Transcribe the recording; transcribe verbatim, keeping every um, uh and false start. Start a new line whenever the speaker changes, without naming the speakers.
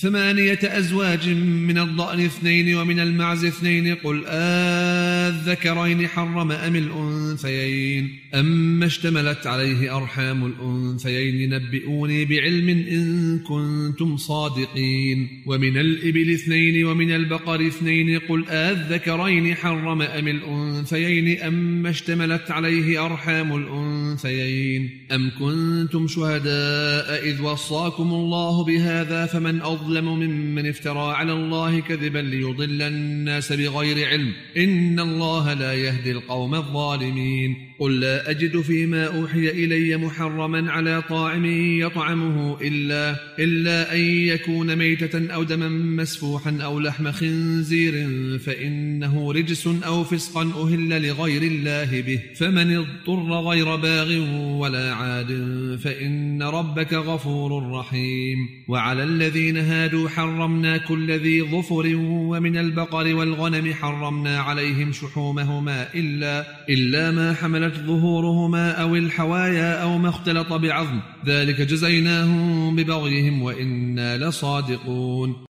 ثمانية أزواج من الضأن اثنين ومن المعز اثنين قل آذكرين حرم أم الأنثيين أما اشتملت عليه أرحام الأنثيين نبئوني بعلم إن كنتم صادقين ومن الإبل اثنين ومن البقر اثنين قل آذكرين حرم أم الأنثيين أما اشتملت عليه أرحام الأنثيين أم كنتم شهداء إذ وصاكم الله بهذا فمن أظلم ممن افترى على الله كذبا ليضل الناس بغير علم إن الله لا يهدي القوم الظالمين قل لا أجد فيما أوحي إلي محرما على طاعم يطعمه إلا, إلا أن يكون ميتة أو دما مسفوحا أو لحم خنزير فإنه رجس أو فسقا أهل لغير الله به فمن اضطر غير باغ ولا عاد فإن ربك غفور رحيم وعلى الذين هادوا حرمنا كل ذي ظفر ومن البقر والغنم حرمنا عليهم شحومهما إلا, إلا ما حملت ظهورهما أو الحوايا أو ما اختلط بعظم ذلك جزيناهم ببغيهم وإنا لصادقون